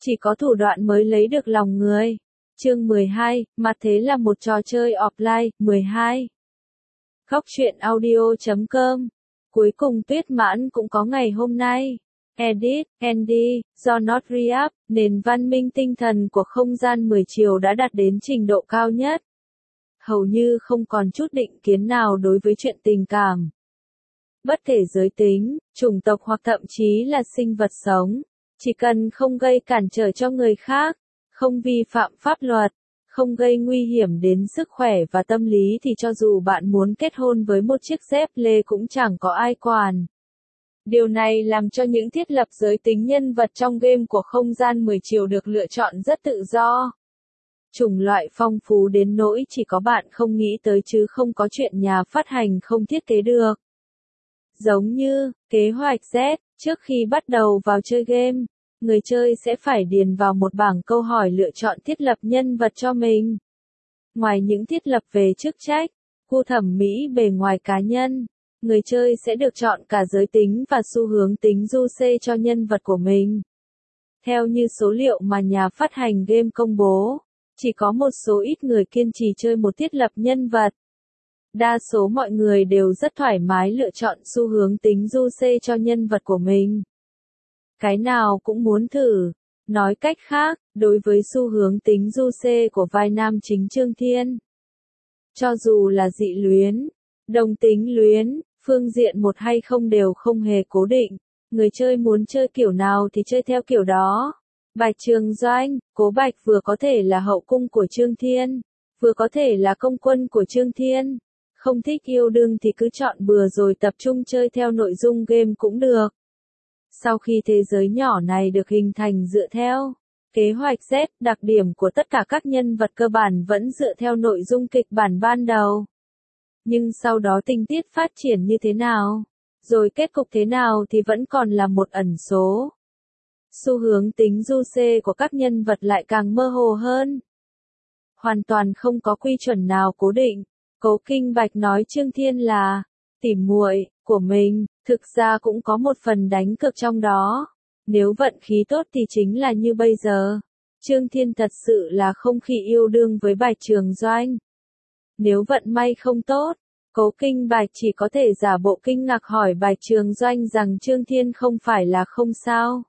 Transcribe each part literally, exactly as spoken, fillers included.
Chỉ có thủ đoạn mới lấy được lòng người. Chương mười hai, mặt thế là một trò chơi offline. mười hai. Góc truyện audio chấm com. Cuối cùng Tuyết Mãn cũng có ngày hôm nay. Edit, Andy, do Not Re-up, nền văn minh tinh thần của không gian mười chiều đã đạt đến trình độ cao nhất. Hầu như không còn chút định kiến nào đối với chuyện tình cảm. Bất kể giới tính, chủng tộc hoặc thậm chí là sinh vật sống, chỉ cần không gây cản trở cho người khác, không vi phạm pháp luật, không gây nguy hiểm đến sức khỏe và tâm lý thì cho dù bạn muốn kết hôn với một chiếc dép lê cũng chẳng có ai quản. Điều này làm cho những thiết lập giới tính nhân vật trong game của không gian mười chiều được lựa chọn rất tự do. Chủng loại phong phú đến nỗi chỉ có bạn không nghĩ tới chứ không có chuyện nhà phát hành không thiết kế được. Giống như, kế hoạch Z, trước khi bắt đầu vào chơi game, người chơi sẽ phải điền vào một bảng câu hỏi lựa chọn thiết lập nhân vật cho mình. Ngoài những thiết lập về chức trách, gu thẩm mỹ bề ngoài cá nhân, người chơi sẽ được chọn cả giới tính và xu hướng tính du xê cho nhân vật của mình. Theo như số liệu mà nhà phát hành game công bố, chỉ có một số ít người kiên trì chơi một thiết lập nhân vật. Đa số mọi người đều rất thoải mái lựa chọn xu hướng tính du xê cho nhân vật của mình. Cái nào cũng muốn thử. Nói cách khác, đối với xu hướng tính du xê của vai nam chính Trương Thiên, cho dù là dị luyến, đồng tính luyến, phương diện một hay không đều không hề cố định. Người chơi muốn chơi kiểu nào thì chơi theo kiểu đó. Bạch Trường Doanh, Cố Bạch vừa có thể là hậu cung của Trương Thiên, vừa có thể là công quân của Trương Thiên. Không thích yêu đương thì cứ chọn bừa rồi tập trung chơi theo nội dung game cũng được. Sau khi thế giới nhỏ này được hình thành dựa theo kế hoạch Z, đặc điểm của tất cả các nhân vật cơ bản vẫn dựa theo nội dung kịch bản ban đầu. Nhưng sau đó tình tiết phát triển như thế nào, rồi kết cục thế nào thì vẫn còn là một ẩn số. Xu hướng tính du xê của các nhân vật lại càng mơ hồ hơn. Hoàn toàn không có quy chuẩn nào cố định. Cố Kinh Bạch nói Trương Thiên là tỉ muội của mình, thực ra cũng có một phần đánh cược trong đó. Nếu vận khí tốt thì chính là như bây giờ. Trương Thiên thật sự là không khi yêu đương với Bạch Trường Doanh. Nếu vận may không tốt, Cố Kinh Bạch chỉ có thể giả bộ kinh ngạc hỏi Bạch Trường Doanh rằng Trương Thiên không phải là không sao.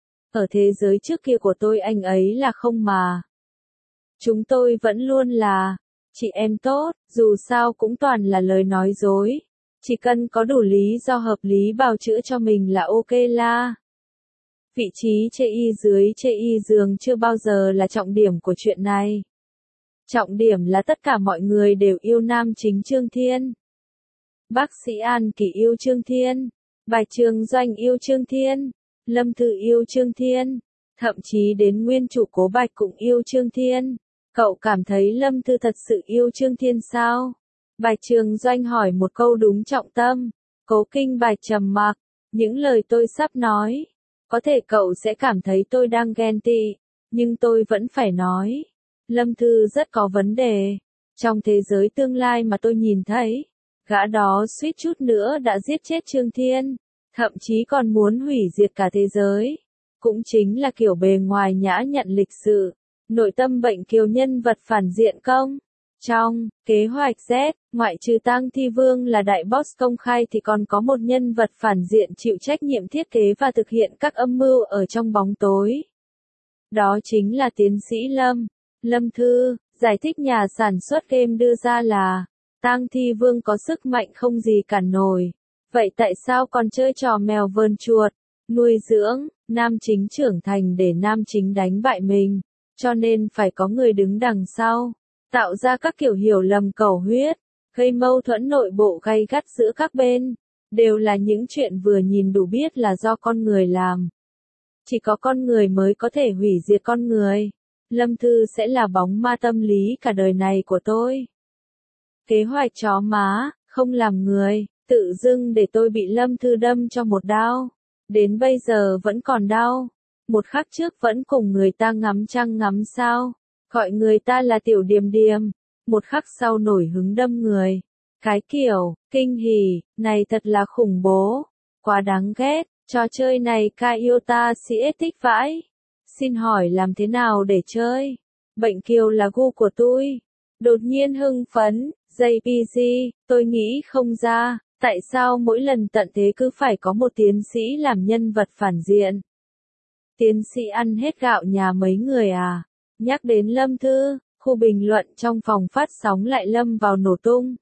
Ở thế giới trước kia của tôi anh ấy là không mà. Chúng tôi vẫn luôn là chị em tốt, dù sao cũng toàn là lời nói dối. Chỉ cần có đủ lý do hợp lý bào chữa cho mình là ok la. Vị trí chê y dưới chê y giường chưa bao giờ là trọng điểm của chuyện này. Trọng điểm là tất cả mọi người đều yêu nam chính Trương Thiên. Bác sĩ An Kỳ yêu Trương Thiên, Bạch Trường Doanh yêu Trương Thiên, Lâm Thư yêu Trương Thiên, thậm chí đến nguyên chủ Cố Bạch cũng yêu Trương Thiên. Cậu cảm thấy Lâm Thư thật sự yêu Trương Thiên sao? Bạch Trường Doanh hỏi một câu đúng trọng tâm. Cố Kinh Bạch trầm mặc. Những lời tôi sắp nói, có thể cậu sẽ cảm thấy tôi đang ghen tị, nhưng tôi vẫn phải nói. Lâm Thư rất có vấn đề. Trong thế giới tương lai mà tôi nhìn thấy, gã đó suýt chút nữa đã giết chết Trương Thiên, thậm chí còn muốn hủy diệt cả thế giới. Cũng chính là kiểu bề ngoài nhã nhặn lịch sự, nội tâm bệnh kiều nhân vật phản diện công. Trong kế hoạch Z, ngoại trừ Tang Thi Vương là đại boss công khai thì còn có một nhân vật phản diện chịu trách nhiệm thiết kế và thực hiện các âm mưu ở trong bóng tối. Đó chính là tiến sĩ Lâm. Lâm Thư, giải thích nhà sản xuất game đưa ra là, Tang Thi Vương có sức mạnh không gì cản nổi. Vậy tại sao còn chơi trò mèo vờn chuột, nuôi dưỡng, nam chính trưởng thành để nam chính đánh bại mình, cho nên phải có người đứng đằng sau, tạo ra các kiểu hiểu lầm cầu huyết, gây mâu thuẫn nội bộ gay gắt giữa các bên, đều là những chuyện vừa nhìn đủ biết là do con người làm. Chỉ có con người mới có thể hủy diệt con người. Lâm Thư sẽ là bóng ma tâm lý cả đời này của tôi. Kế hoạch chó má, không làm người, tự dưng để tôi bị Lâm Thư đâm cho một đao. Đến bây giờ vẫn còn đau. Một khắc trước vẫn cùng người ta ngắm trăng ngắm sao. Gọi người ta là tiểu điềm điềm. Một khắc sau nổi hứng đâm người. Cái kiểu, kinh hỉ, này thật là khủng bố. Quá đáng ghét, trò chơi này ca yêu ta si ết thích vãi. Xin hỏi làm thế nào để chơi? Bệnh kiều là gu của tôi. Đột nhiên hưng phấn, gi pê giê, tôi nghĩ không ra, tại sao mỗi lần tận thế cứ phải có một tiến sĩ làm nhân vật phản diện? Tiến sĩ ăn hết gạo nhà mấy người à? Nhắc đến Lâm Thư, khu bình luận trong phòng phát sóng lại lâm vào nổ tung.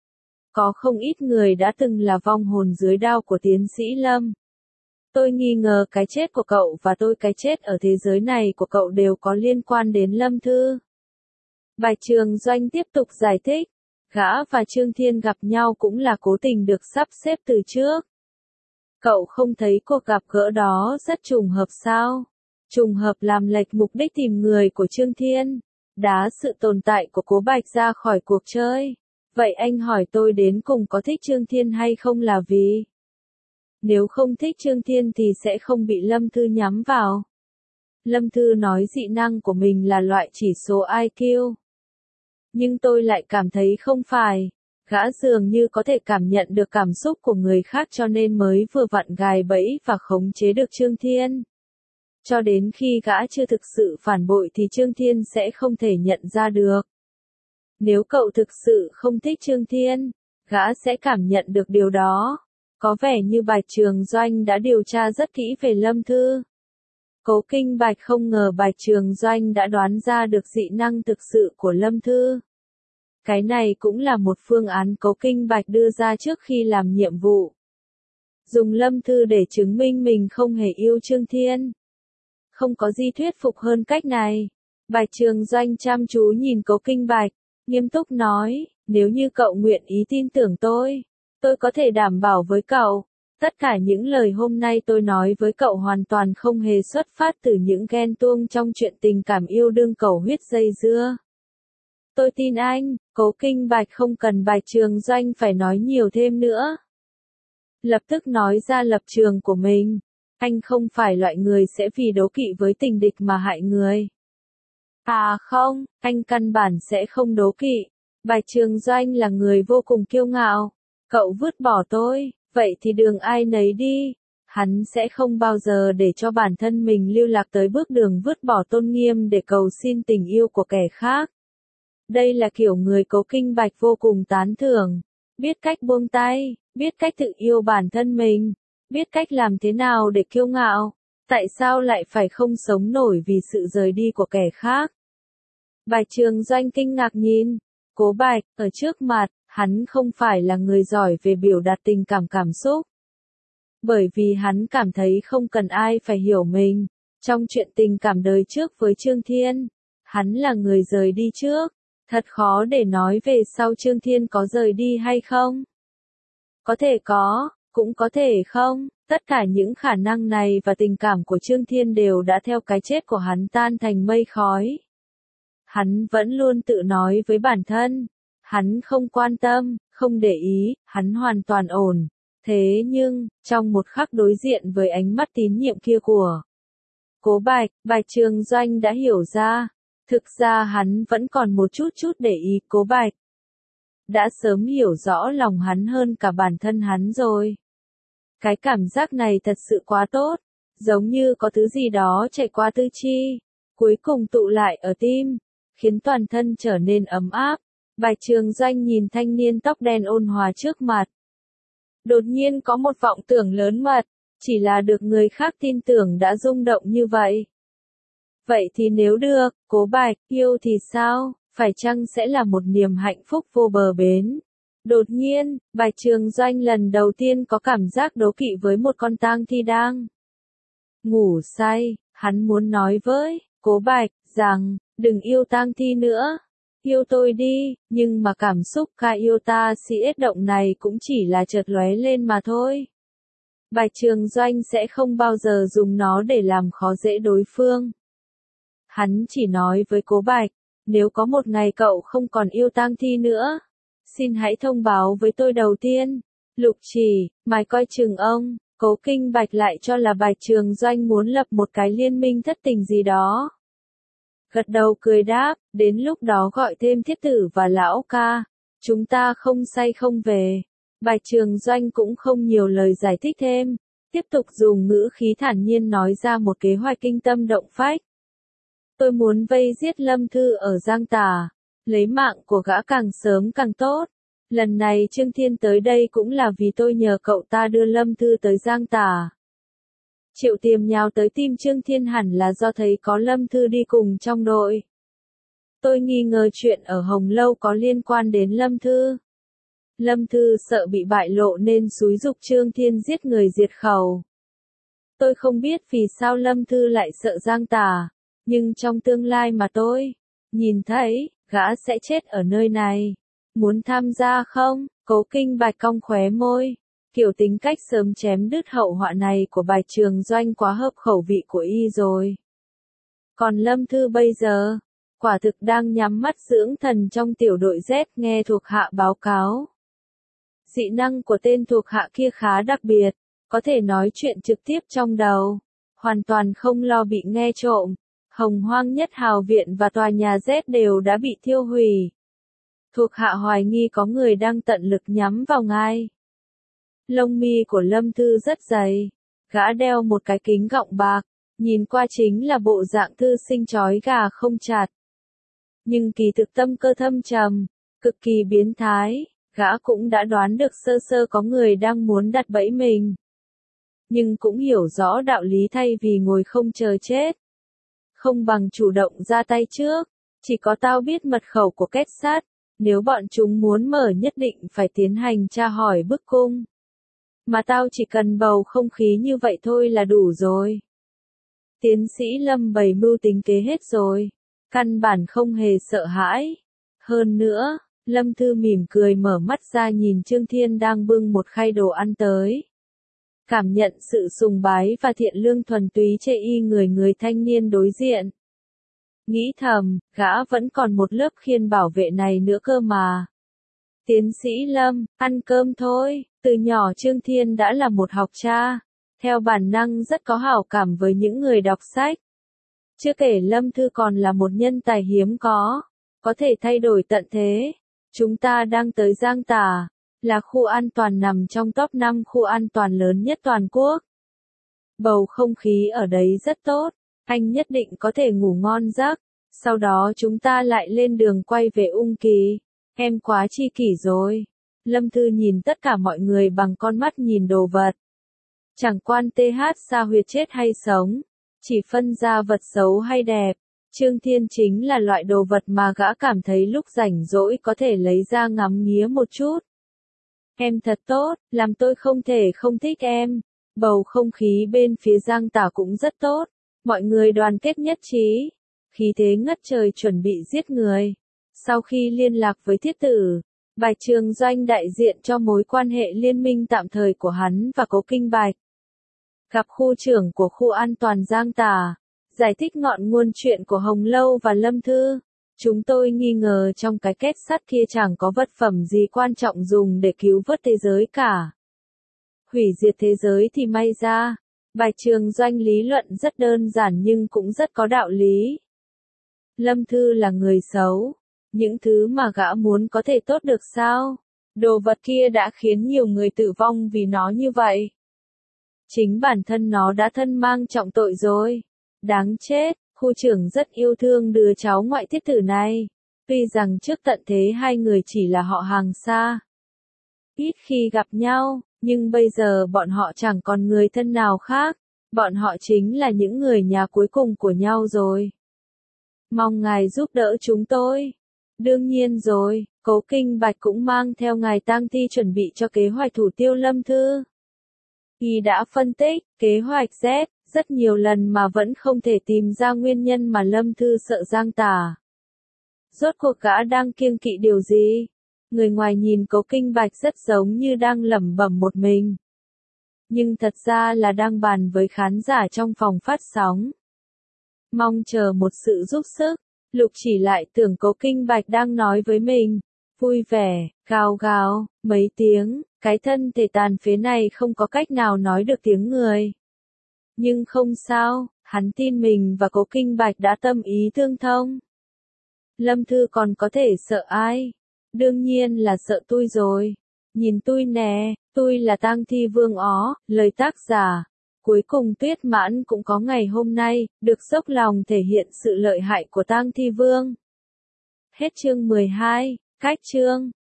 Có không ít người đã từng là vong hồn dưới đao của tiến sĩ Lâm. Tôi nghi ngờ cái chết của cậu và tôi cái chết ở thế giới này của cậu đều có liên quan đến Lâm Thư. Bạch Trường Doanh tiếp tục giải thích, gã và Trương Thiên gặp nhau cũng là cố tình được sắp xếp từ trước. Cậu không thấy cuộc gặp gỡ đó rất trùng hợp sao? Trùng hợp làm lệch mục đích tìm người của Trương Thiên, đá sự tồn tại của Cố Bạch ra khỏi cuộc chơi. Vậy anh hỏi tôi đến cùng có thích Trương Thiên hay không là vì? Nếu không thích Trương Thiên thì sẽ không bị Lâm Thư nhắm vào. Lâm Thư nói dị năng của mình là loại chỉ số i kiu. Nhưng tôi lại cảm thấy không phải. Gã dường như có thể cảm nhận được cảm xúc của người khác cho nên mới vừa vặn gài bẫy và khống chế được Trương Thiên. Cho đến khi gã chưa thực sự phản bội thì Trương Thiên sẽ không thể nhận ra được. Nếu cậu thực sự không thích Trương Thiên, gã sẽ cảm nhận được điều đó. Có vẻ như Bạch Trường Doanh đã điều tra rất kỹ về Lâm Thư. Cố Kinh Bạch không ngờ Bạch Trường Doanh đã đoán ra được dị năng thực sự của Lâm Thư. Cái này cũng là một phương án Cố Kinh Bạch đưa ra trước khi làm nhiệm vụ. Dùng Lâm Thư để chứng minh mình không hề yêu Trương Thiên. Không có gì thuyết phục hơn cách này. Bạch Trường Doanh chăm chú nhìn Cố Kinh Bạch, nghiêm túc nói, nếu như cậu nguyện ý tin tưởng tôi, tôi có thể đảm bảo với cậu, tất cả những lời hôm nay tôi nói với cậu hoàn toàn không hề xuất phát từ những ghen tuông trong chuyện tình cảm yêu đương cầu huyết dây dưa. Tôi tin anh, Cố Kinh Bạch không cần Bạch Trường Doanh phải nói nhiều thêm nữa. Lập tức nói ra lập trường của mình. Anh không phải loại người sẽ vì đố kỵ với tình địch mà hại người. À không, anh căn bản sẽ không đố kỵ. Bạch Trường Doanh là người vô cùng kiêu ngạo. Cậu vứt bỏ tôi, vậy thì đường ai nấy đi. Hắn sẽ không bao giờ để cho bản thân mình lưu lạc tới bước đường vứt bỏ tôn nghiêm để cầu xin tình yêu của kẻ khác. Đây là kiểu người Cố Kinh Bạch vô cùng tán thưởng. Biết cách buông tay, biết cách tự yêu bản thân mình, biết cách làm thế nào để kiêu ngạo. Tại sao lại phải không sống nổi vì sự rời đi của kẻ khác? Bạch Trường Doanh kinh ngạc nhìn. Cố Bạch, ở trước mặt, hắn không phải là người giỏi về biểu đạt tình cảm cảm xúc. Bởi vì hắn cảm thấy không cần ai phải hiểu mình. Trong chuyện tình cảm đời trước với Trương Thiên, hắn là người rời đi trước. Thật khó để nói về sau Trương Thiên có rời đi hay không. Có thể có, cũng có thể không. Tất cả những khả năng này và tình cảm của Trương Thiên đều đã theo cái chết của hắn tan thành mây khói. Hắn vẫn luôn tự nói với bản thân. Hắn không quan tâm, không để ý, hắn hoàn toàn ổn. Thế nhưng, trong một khắc đối diện với ánh mắt tín nhiệm kia của Cố Bạch, Bạch Trường Doanh đã hiểu ra. Thực ra hắn vẫn còn một chút chút để ý Cố Bạch. Đã sớm hiểu rõ lòng hắn hơn cả bản thân hắn rồi. Cái cảm giác này thật sự quá tốt, giống như có thứ gì đó chạy qua tư chi, cuối cùng tụ lại ở tim, khiến toàn thân trở nên ấm áp. Bạch Trường Doanh nhìn thanh niên tóc đen ôn hòa trước mặt. Đột nhiên có một vọng tưởng lớn mật, chỉ là được người khác tin tưởng đã rung động như vậy. Vậy thì nếu được, Cố Bạch, yêu thì sao, phải chăng sẽ là một niềm hạnh phúc vô bờ bến? Đột nhiên, Bạch Trường Doanh lần đầu tiên có cảm giác đố kỵ với một con tang thi đang ngủ say. Hắn muốn nói với Cố Bạch rằng, đừng yêu tang thi nữa, yêu tôi đi, nhưng mà cảm xúc ca yêu ta si ết động này cũng chỉ là chợt lóe lên mà thôi. Bạch Trường Doanh sẽ không bao giờ dùng nó để làm khó dễ đối phương. Hắn chỉ nói với Cố Bạch, nếu có một ngày cậu không còn yêu tang thi nữa, xin hãy thông báo với tôi đầu tiên. Lục Chỉ, mày coi chừng ông. Cố Kinh Bạch lại cho là Bạch Trường Doanh muốn lập một cái liên minh thất tình gì đó. Gật đầu cười đáp, đến lúc đó gọi thêm thiết tử và lão ca. Chúng ta không say không về. Bạch Trường Doanh cũng không nhiều lời giải thích thêm. Tiếp tục dùng ngữ khí thản nhiên nói ra một kế hoạch kinh tâm động phách. Tôi muốn vây giết Lâm Thư ở Giang Tả, lấy mạng của gã càng sớm càng tốt. Lần này Trương Thiên tới đây cũng là vì tôi nhờ cậu ta đưa Lâm Thư tới Giang Tả. Triệu Tiềm nhào tới tim Trương Thiên hẳn là do thấy có Lâm Thư đi cùng trong đội. Tôi nghi ngờ chuyện ở Hồng Lâu có liên quan đến Lâm Thư. Lâm Thư sợ bị bại lộ nên xúi giục Trương Thiên giết người diệt khẩu. Tôi không biết vì sao Lâm Thư lại sợ Giang Tả, nhưng trong tương lai mà tôi nhìn thấy, gã sẽ chết ở nơi này. Muốn tham gia không? Cố Kinh Bạch cong khóe môi. Kiểu tính cách sớm chém đứt hậu họa này của Bạch Trường Doanh quá hợp khẩu vị của y rồi. Còn Lâm Thư bây giờ, quả thực đang nhắm mắt dưỡng thần trong tiểu đội Z nghe thuộc hạ báo cáo. Dị năng của tên thuộc hạ kia khá đặc biệt, có thể nói chuyện trực tiếp trong đầu, hoàn toàn không lo bị nghe trộm. Hồng Hoang Nhất Hào Viện và tòa nhà Z đều đã bị thiêu hủy. Thuộc hạ hoài nghi có người đang tận lực nhắm vào ngài. Lông mi của Lâm Thư rất dày, gã đeo một cái kính gọng bạc, nhìn qua chính là bộ dạng thư sinh chói gà không chặt. Nhưng kỳ thực tâm cơ thâm trầm, cực kỳ biến thái, gã cũng đã đoán được sơ sơ có người đang muốn đặt bẫy mình. Nhưng cũng hiểu rõ đạo lý thay vì ngồi không chờ chết. Không bằng chủ động ra tay trước, chỉ có tao biết mật khẩu của kết sát, nếu bọn chúng muốn mở nhất định phải tiến hành tra hỏi bức cung. Mà tao chỉ cần bầu không khí như vậy thôi là đủ rồi. Tiến sĩ Lâm bày mưu tính kế hết rồi, căn bản không hề sợ hãi. Hơn nữa, Lâm Thư mỉm cười mở mắt ra nhìn Trương Thiên đang bưng một khay đồ ăn tới. Cảm nhận sự sùng bái và thiện lương thuần túy chê y người người thanh niên đối diện. Nghĩ thầm, gã vẫn còn một lớp khiên bảo vệ này nữa cơ mà. Tiến sĩ Lâm, ăn cơm thôi. Từ nhỏ Trương Thiên đã là một học cha, theo bản năng rất có hảo cảm với những người đọc sách. Chưa kể Lâm Thư còn là một nhân tài hiếm có, có thể thay đổi tận thế. Chúng ta đang tới Giang Tả, là khu an toàn nằm trong top năm khu an toàn lớn nhất toàn quốc. Bầu không khí ở đấy rất tốt, anh nhất định có thể ngủ ngon giấc. Sau đó chúng ta lại lên đường quay về Ung Kỳ. Em quá chi kỷ rồi. Lâm Thư nhìn tất cả mọi người bằng con mắt nhìn đồ vật. Chẳng quan th Sa Huyệt chết hay sống, chỉ phân ra vật xấu hay đẹp. Trương Thiên chính là loại đồ vật mà gã cảm thấy lúc rảnh rỗi có thể lấy ra ngắm nghía một chút. Em thật tốt, làm tôi không thể không thích em. Bầu không khí bên phía Giang Tả cũng rất tốt, mọi người đoàn kết nhất trí, khí thế ngất trời chuẩn bị giết người. Sau khi liên lạc với thiết tử, Bạch Trường Doanh đại diện cho mối quan hệ liên minh tạm thời của hắn và Cố Kinh Bạch. Gặp khu trưởng của khu an toàn Giang Tả, giải thích ngọn nguồn chuyện của Hồng Lâu và Lâm Thư. Chúng tôi nghi ngờ trong cái kết sắt kia chẳng có vật phẩm gì quan trọng dùng để cứu vớt thế giới cả. Hủy diệt thế giới thì may ra. Bạch Trường Doanh lý luận rất đơn giản nhưng cũng rất có đạo lý. Lâm Thư là người xấu. Những thứ mà gã muốn có thể tốt được sao? Đồ vật kia đã khiến nhiều người tử vong vì nó như vậy. Chính bản thân nó đã thân mang trọng tội rồi. Đáng chết, khu trưởng rất yêu thương đứa cháu ngoại thiết tử này. Tuy rằng trước tận thế hai người chỉ là họ hàng xa, ít khi gặp nhau, nhưng bây giờ bọn họ chẳng còn người thân nào khác. Bọn họ chính là những người nhà cuối cùng của nhau rồi. Mong ngài giúp đỡ chúng tôi. Đương nhiên rồi, Cố Kinh Bạch cũng mang theo ngài tang thi chuẩn bị cho kế hoạch thủ tiêu Lâm Thư. Y đã phân tích, kế hoạch Z, rất nhiều lần mà vẫn không thể tìm ra nguyên nhân mà Lâm Thư sợ Giang Tả. Rốt cuộc gã đang kiêng kỵ điều gì? Người ngoài nhìn Cố Kinh Bạch rất giống như đang lẩm bẩm một mình. Nhưng thật ra là đang bàn với khán giả trong phòng phát sóng. Mong chờ một sự giúp sức. Lục Chỉ lại tưởng Cố Kinh Bạch đang nói với mình. Vui vẻ, gào gào, mấy tiếng, cái thân thể tàn phế này không có cách nào nói được tiếng người. Nhưng không sao, hắn tin mình và Cố Kinh Bạch đã tâm ý tương thông. Lâm Thư còn có thể sợ ai? Đương nhiên là sợ tôi rồi. Nhìn tôi nè, tôi là tang thi vương ó, lời tác giả. Cuối cùng Tuyết Mãn cũng có ngày hôm nay, được dốc lòng thể hiện sự lợi hại của Tang Thi Vương. Hết chương mười hai, cách chương.